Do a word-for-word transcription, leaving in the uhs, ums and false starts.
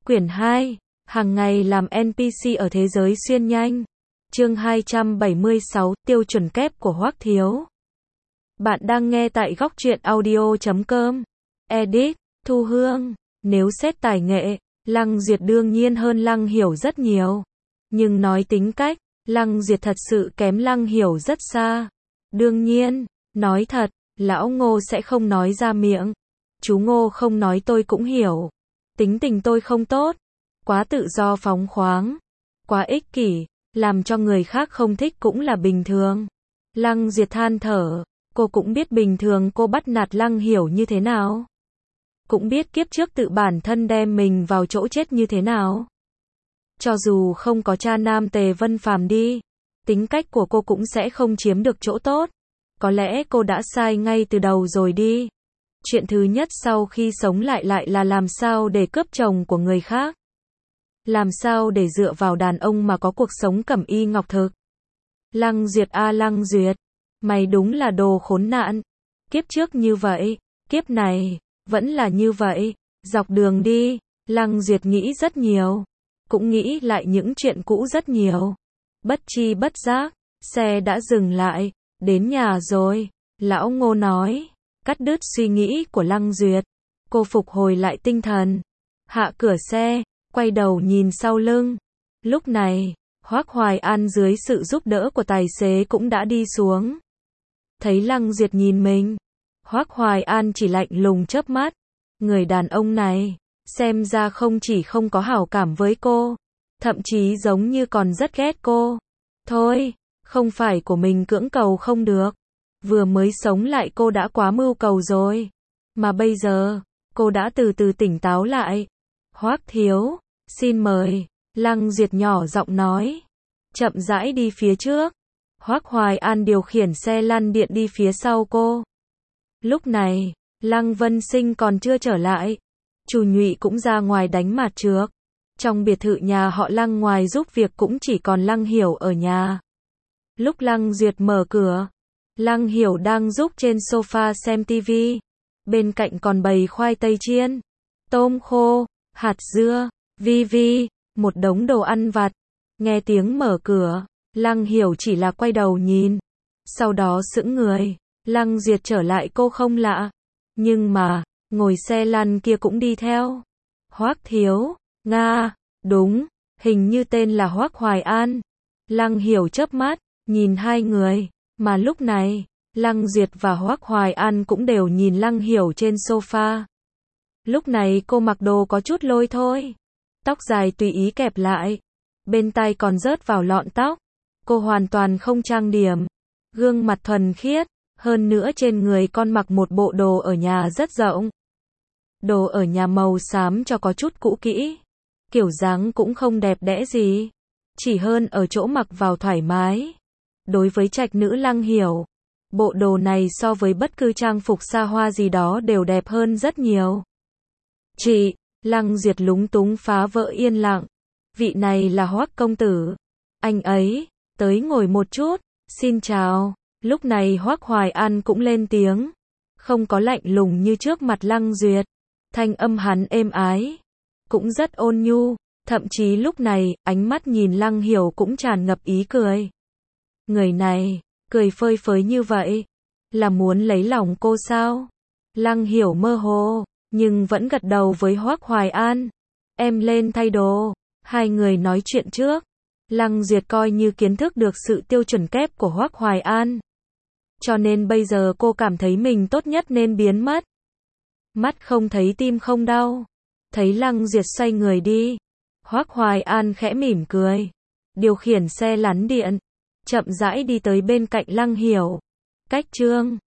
Quyển hai, hàng ngày làm en pê xê ở thế giới xuyên nhanh. Chương hai trăm bảy mươi sáu, tiêu chuẩn kép của Hoắc Thiếu. Bạn đang nghe tại góc truyện audio chấm com. Edit, Thu Hương. Nếu xét tài nghệ, Lăng Duyệt đương nhiên hơn Lăng Hiểu rất nhiều. Nhưng nói tính cách, Lăng Duyệt thật sự kém Lăng Hiểu rất xa. Đương nhiên, nói thật, lão Ngô sẽ không nói ra miệng. Chú Ngô không nói tôi cũng hiểu. Tính tình tôi không tốt, quá tự do phóng khoáng, quá ích kỷ, làm cho người khác không thích cũng là bình thường. Lăng Duyệt than thở, cô cũng biết bình thường cô bắt nạt Lăng Hiểu như thế nào. Cũng biết kiếp trước tự bản thân đem mình vào chỗ chết như thế nào. Cho dù không có cha nam Tề Vân Phàm đi, tính cách của cô cũng sẽ không chiếm được chỗ tốt. Có lẽ cô đã sai ngay từ đầu rồi đi. Chuyện thứ nhất sau khi sống lại lại là làm sao để cướp chồng của người khác. Làm sao để dựa vào đàn ông mà có cuộc sống cẩm y ngọc thực. Lăng Duyệt a Lăng Duyệt, mày đúng là đồ khốn nạn. Kiếp trước như vậy, kiếp này, vẫn là như vậy. Dọc đường đi, Lăng Duyệt nghĩ rất nhiều. Cũng nghĩ lại những chuyện cũ rất nhiều. Bất chi bất giác, xe đã dừng lại, đến nhà rồi. Lão Ngô nói, cắt đứt suy nghĩ của Lăng Duyệt. Cô phục hồi lại tinh thần. Hạ cửa xe, quay đầu nhìn sau lưng. Lúc này, Hoắc Hoài An dưới sự giúp đỡ của tài xế cũng đã đi xuống. Thấy Lăng Duyệt nhìn mình, Hoắc Hoài An chỉ lạnh lùng chớp mắt. Người đàn ông này, xem ra không chỉ không có hảo cảm với cô, thậm chí giống như còn rất ghét cô. Thôi, không phải của mình cưỡng cầu không được. Vừa mới sống lại cô đã quá mưu cầu rồi. Mà bây giờ, cô đã từ từ tỉnh táo lại. Hoắc Thiếu, xin mời. Lăng Duyệt nhỏ giọng nói. Chậm rãi đi phía trước. Hoắc Hoài An điều khiển xe lăn điện đi phía sau cô. Lúc này, Lăng Vân Sinh còn chưa trở lại. Chu Nhụy cũng ra ngoài đánh mạt trước. Trong biệt thự nhà họ Lăng ngoài giúp việc cũng chỉ còn Lăng Hiểu ở nhà. Lúc Lăng Duyệt mở cửa, Lăng Hiểu đang giúp trên sofa xem tivi. Bên cạnh còn bày khoai tây chiên, tôm khô, hạt dưa, vi vi, một đống đồ ăn vặt. Nghe tiếng mở cửa, Lăng Hiểu chỉ là quay đầu nhìn. Sau đó sững người, Lăng Duyệt trở lại cô không lạ. Nhưng mà, ngồi xe lăn kia cũng đi theo. Hoắc Thiếu, Nga, đúng, hình như tên là Hoắc Hoài An. Lăng Hiểu chớp mắt, nhìn hai người. Mà lúc này, Lăng Duyệt và Hoắc Hoài An cũng đều nhìn Lăng Hiểu trên sofa. Lúc này cô mặc đồ có chút lôi thôi. Tóc dài tùy ý kẹp lại. Bên tai còn rớt vào lọn tóc. Cô hoàn toàn không trang điểm. Gương mặt thuần khiết. Hơn nữa trên người con mặc một bộ đồ ở nhà rất rộng. Đồ ở nhà màu xám cho có chút cũ kỹ. Kiểu dáng cũng không đẹp đẽ gì. Chỉ hơn ở chỗ mặc vào thoải mái. Đối với trạch nữ Lăng Hiểu, bộ đồ này so với bất cứ trang phục xa hoa gì đó đều đẹp hơn rất nhiều. Chị, Lăng Duyệt lúng túng phá vỡ yên lặng. Vị này là Hoắc công tử. Anh ấy, tới ngồi một chút, xin chào. Lúc này Hoắc Hoài An cũng lên tiếng. Không có lạnh lùng như trước mặt Lăng Duyệt. Thanh âm hắn êm ái. Cũng rất ôn nhu. Thậm chí lúc này, ánh mắt nhìn Lăng Hiểu cũng tràn ngập ý cười. Người này, cười phơi phới như vậy, là muốn lấy lòng cô sao? Lăng Hiểu mơ hồ, nhưng vẫn gật đầu với Hoắc Hoài An. Em lên thay đồ. Hai người nói chuyện trước. Lăng Duyệt coi như kiến thức được sự tiêu chuẩn kép của Hoắc Hoài An. Cho nên bây giờ cô cảm thấy mình tốt nhất nên biến mất. Mắt không thấy tim không đau. Thấy Lăng Duyệt xoay người đi. Hoắc Hoài An khẽ mỉm cười. Điều khiển xe lăn điện. Chậm rãi đi tới bên cạnh Lăng Hiểu. Cách Trương,